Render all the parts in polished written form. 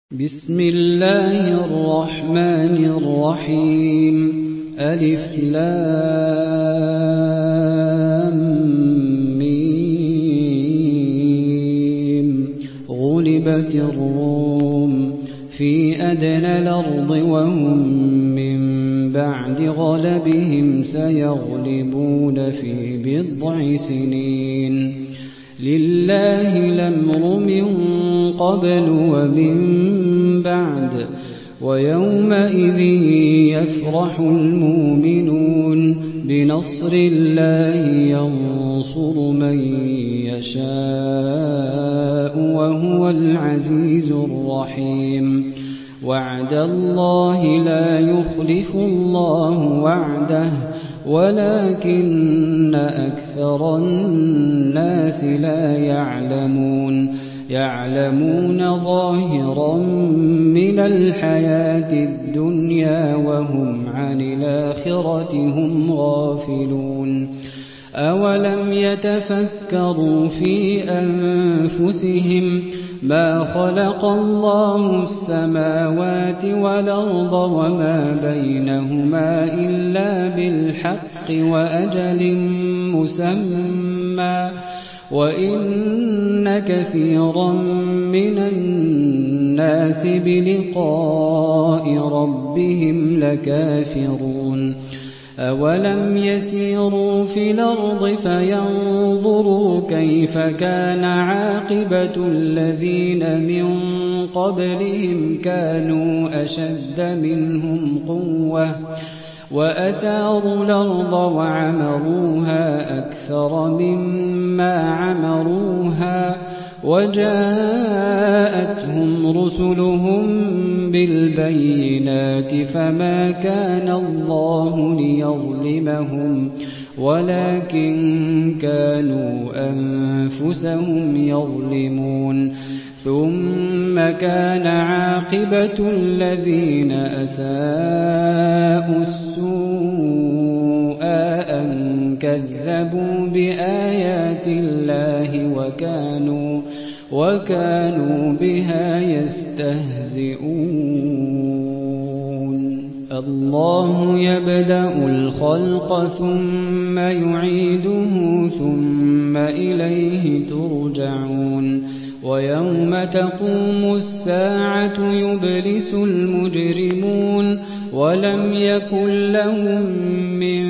بسم الله الرحمن الرحيم ألف لام ميم غلبت الروم في أدنى الأرض وهم من بعد غلبهم سيغلبون في بضع سنين لله الأمر من قبل ومن بعد ويومئذ يفرح المؤمنون بنصر الله ينصر من يشاء وهو العزيز الرحيم وعد الله لا يخلف الله وعده ولكن أكثر الناس لا يعلمون ظاهرا من الحياة الدنيا وهم عن الآخرة هم غافلون أولم يتفكروا في أنفسهم ما خلق الله السماوات والأرض وما بينهما إلا بالحق وأجل مسمى وإن كثيرا من الناس بلقاء ربهم لكافرون أولم يسيروا في الأرض فينظروا كيف كان عاقبة الذين من قبلهم كانوا أشد منهم قوة وأثاروا الأرض وعمروها أكثر مما عمروها وجاءتهم رسلهم بالبينات فما كان الله ليظلمهم ولكن كانوا أنفسهم يظلمون ثم كان عاقبة الذين أساءوا السوء أن كذبوا بآيات الله وكانوا بها يستهزئون الله يبدأ الخلق ثم يعيده ثم إليه ترجعون ويوم تقوم الساعة يبلس المجرمون ولم يكن لهم من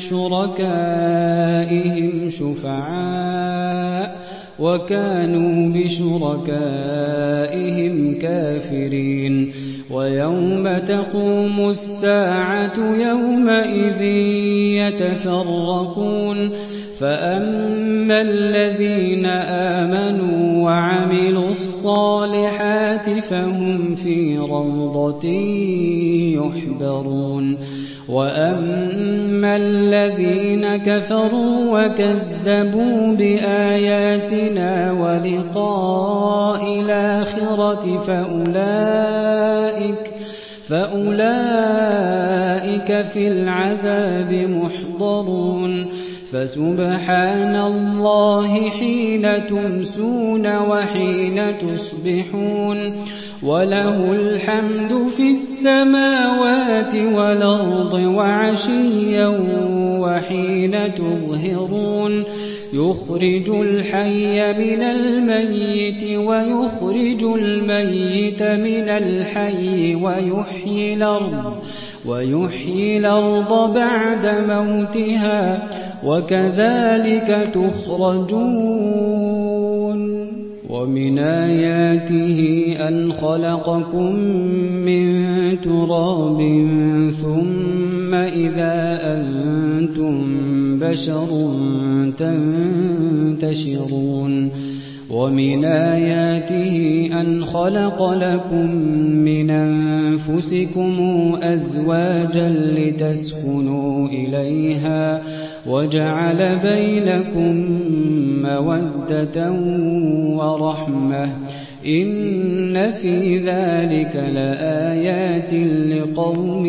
شركائهم شفعاء وكانوا بشركائهم كافرين ويوم تقوم الساعة يومئذ يتفرقون فأما الذين آمنوا وعملوا الصالحات فهم في روضة يحبرون وأما الذين كفروا وكذبوا بآياتنا ولقاء الآخرة فأولئك في العذاب محضرون فسبحان الله حين تمسون وحين تصبحون وله الحمد في السماوات والأرض وعشيا وحين تظهرون يخرج الحي من الميت ويخرج الميت من الحي ويحيي الأرض بعد موتها وكذلك تخرجون ومن آياته أن خلقكم من تراب ثم إذا أنتم بشر تنتشرون ومن آياته أن خلق لكم من أنفسكم أزواجا لتسكنوا إليها وجعل بينكم مودة ورحمة إن في ذلك لآيات لقوم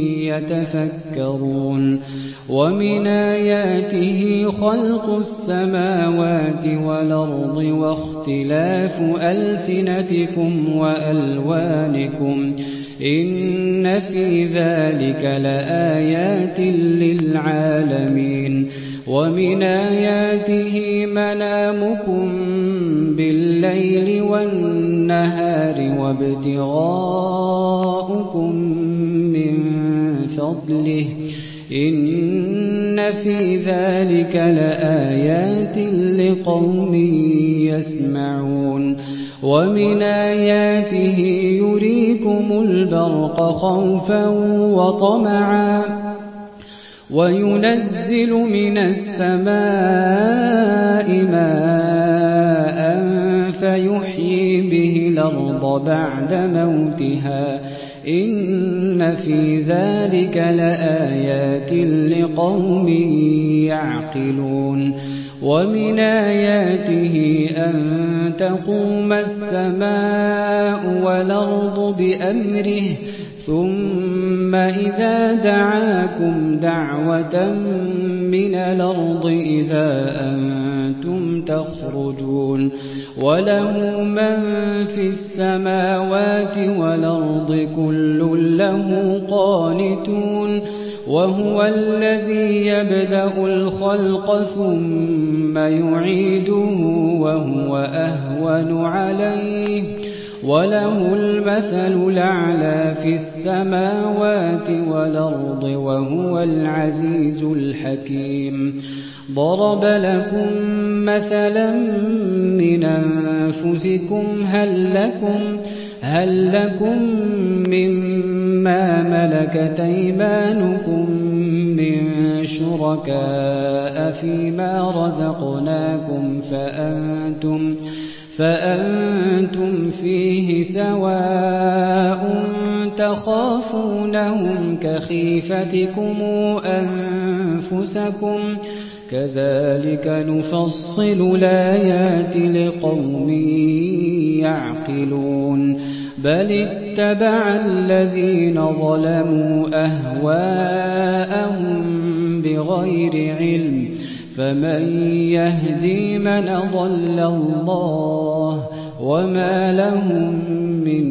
يتفكرون ومن آياته خلق السماوات والأرض واختلاف ألسنتكم وألوانكم إن في ذلك لآيات للعالمين ومن آياته منامكم بالليل والنهار وابتغاؤكم من فضله إن في ذلك لآيات لقوم يسمعون ومن آياته يريكم البرق خوفا وطمعا وينزل من السماء ماء فيحيي به الأرض بعد موتها إن في ذلك لآيات لقوم يعقلون ومن آياته أن تقوم السماء والأرض بأمره ثم إذا دعاكم دعوة من الأرض إذا أنتم تخرجون وله من في السماوات والأرض كل له قانتون وهو الذي يبدأ الخلق ثم يعيده وهو أهون عليه وله المثل الأعلى في السماوات والأرض وهو العزيز الحكيم ضرب لكم مثلا من أنفسكم هل لكم مما ملكت أيمانكم من شركاء فيما رزقناكم فأنتم فيه سواء تخافونهم كخيفتكم أنفسكم كذلك نفصل الآيات لقوم يعقلون بل اتبع الذين ظلموا أهواءهم بغير علم فمن يهدي من أضل الله وما لهم من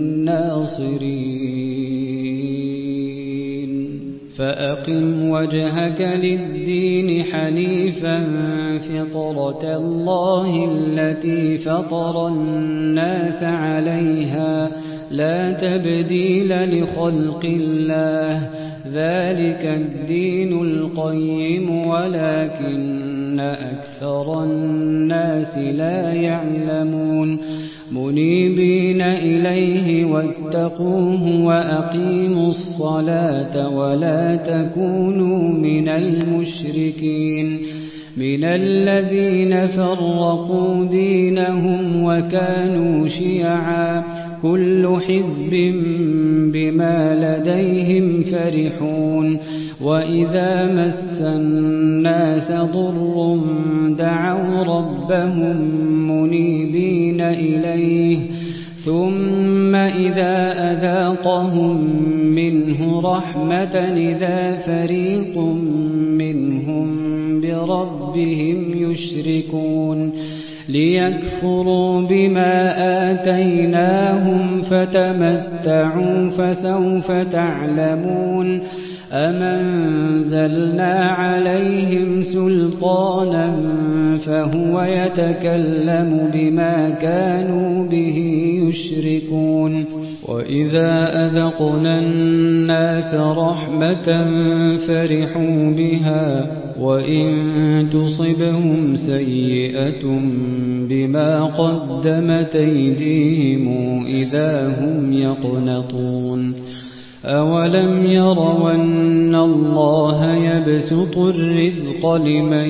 ناصرين فأقم وجهك للدين حنيفا فطرة الله التي فطر الناس عليها لا تبديل لخلق الله ذلك الدين القيم ولكن أكثر الناس لا يعلمون منيبين إليه واتقوه وأقيموا الصلاة ولا تكونوا من المشركين من الذين فرقوا دينهم وكانوا شيعا كل حزب بما لديهم فرحون وإذا مس الناس ضر دعوا ربهم منيبين إليه ثم إذا أذاقهم منه رحمة إذا فريق منهم بربهم يشركون ليكفروا بما آتيناهم فتمتعوا فسوف تعلمون أمنزلنا عليهم سلطانا فهو يتكلم بما كانوا به يشركون وإذا أذقنا الناس رحمة فرحوا بها وإن تصبهم سيئة بما قدمت أيديهم إذا هم يقنطون أولم يروا أن الله يبسط الرزق لمن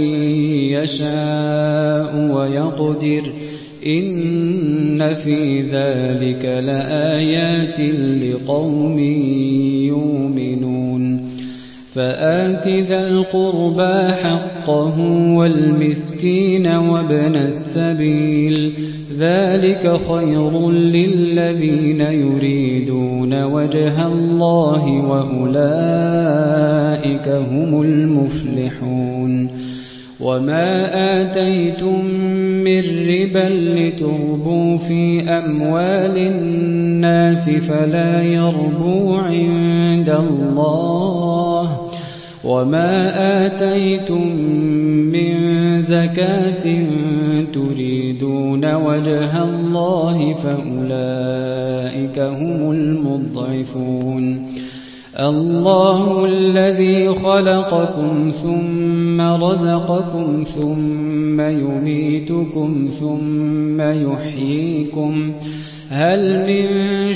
يشاء ويقدر إن في ذلك لآيات لقوم يؤمنون فآت ذا القربى حقه والمسكين وابن السبيل ذلك خير للذين يريدون وجه الله وأولئك هم المفلحون وما آتيتم من ربا لتربوا في أموال الناس فلا يربو عند الله وما آتيتم من زكاة تريدون وجه الله فأولئك هم المضعفون الله الذي خلقكم ثم رزقكم ثم يميتكم ثم يحييكم هل من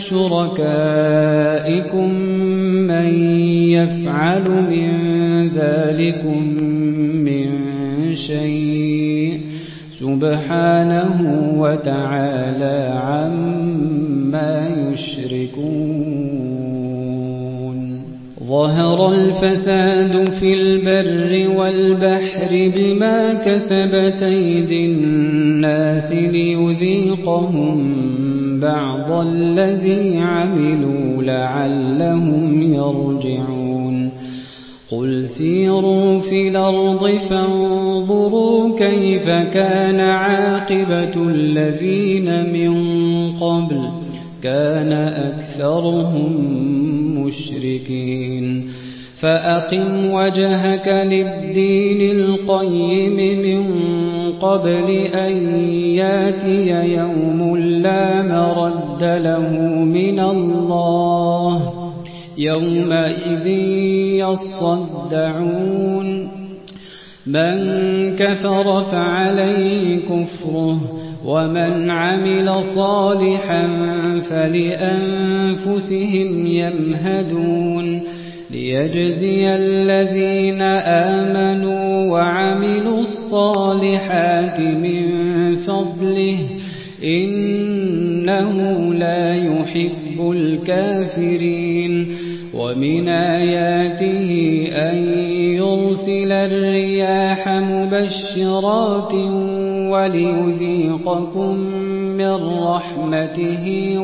شركائكم من يفعل من ذلكم من شيء سبحانه وتعالى عما يشركون ظهر الفساد في البر والبحر بما كسبت أيدي الناس ليذيقهم بعض الذي عملوا لعلهم يرجعون قل سيروا في الأرض فانظروا كيف كان عاقبة الذين من قبل كان أكثرهم مشركين فأقم وجهك للدين القيم من قبل أن ياتي يوم لا مرد له من الله يومئذ يصدعون من كفر فعليه كفره ومن عمل صالحا فلأنفسهم يمهدون ليجزي الذين آمنوا وعملوا الصالحات من فضله إنه لا يحب الكافرين ومن آياته أن يرسل الرياح مبشرات وليذيقكم من رحمته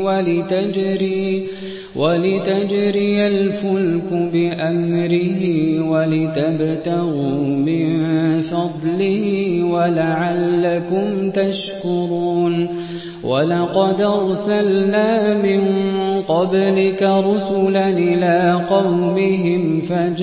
ولتجري الفلك بأمره ولتبتغوا من فضله ولعلكم تشكرون ولقد أرسلنا من قبلك رسلا إلى قومهم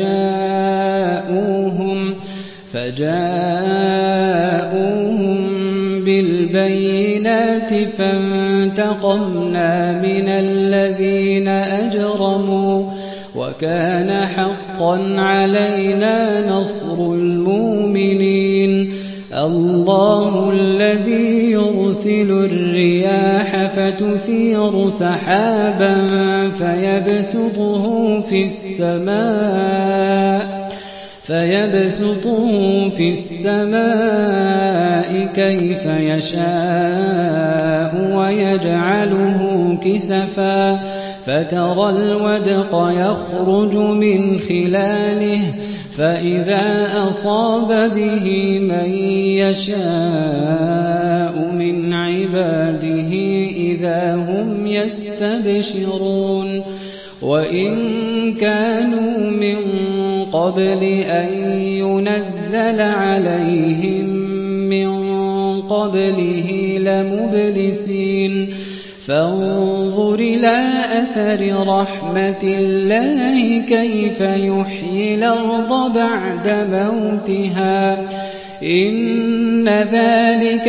فجاءوهم بالبينات فانتقمنا من الذين أجرموا وكان حقا علينا نصر المؤمنين الله الذي يرسل الرياح فتثير سحابا فيبسطه في السماء كيف يشاء ويجعله كسفا فترى الودق يخرج من خلاله فإذا أصاب به من يشاء من عباده إذا هم يستبشرون وإن كانوا من قبل أن ينزل عليهم من قبله لمبلسين فانظر إلى أثر رحمة الله كيف يحيي الأرض بعد موتها إن ذلك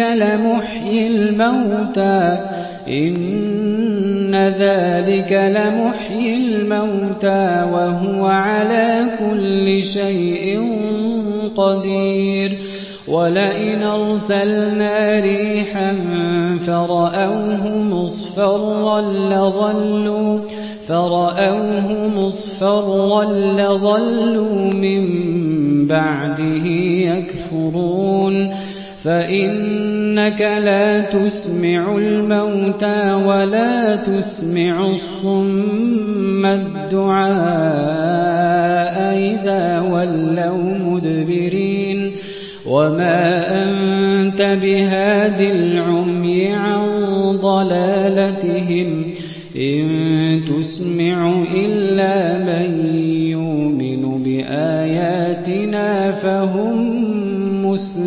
لمحيي الموتى وهو على كل شيء قدير ولئن أرسلنا ريحا فرأوه مصفرا لظلوا من بعده يكفرون فإنك لا تسمع الموتى ولا تسمع الصم الدعاء إذا ولوا مدبرين وما أنت بهاد العمي عن ضلالتهم إن تسمع إلا من يؤمن بآياتنا فهم مسلمون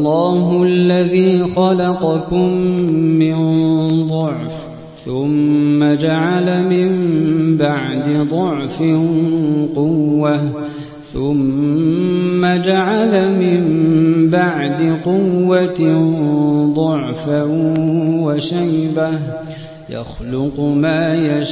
الله الذي خلقكم من ضعف ثم جعل من بعد ضعف قوة ثم جعل من بعد قوة ضعفا وشيبة يخلق ما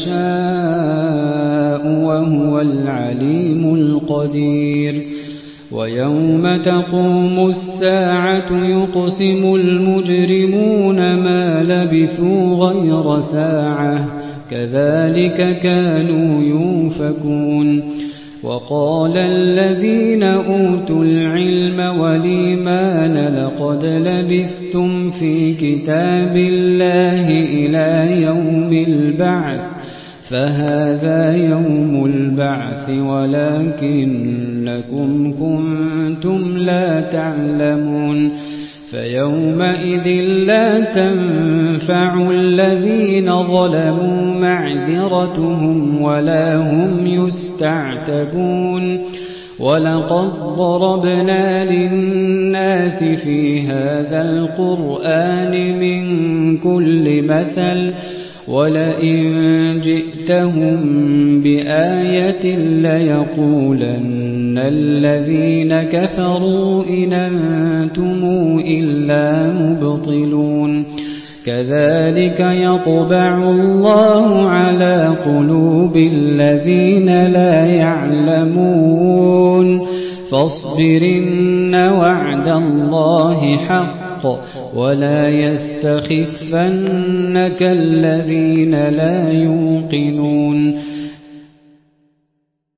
يشاء وهو العليم القدير ويوم تقوم الساعة يقسم المجرمون ما لبثوا غير ساعة كذلك كانوا يؤفكون وقال الذين أوتوا العلم والإيمان لقد لبثتم في كتاب الله إلى يوم البعث فهذا يوم البعث ولكنكم كنتم لا تعلمون فيومئذ لا تنفع الذين ظلموا معذرتهم ولا هم يستعتبون ولقد ضربنا للناس في هذا القرآن من كل مثل ولئن جئتهم بآية ليقولن الذين كفروا إن أنتم إلا مبطلون كذلك يطبع الله على قلوب الذين لا يعلمون فاصبرن وعد الله حق ولا يستخفنك الذين لا يوقنون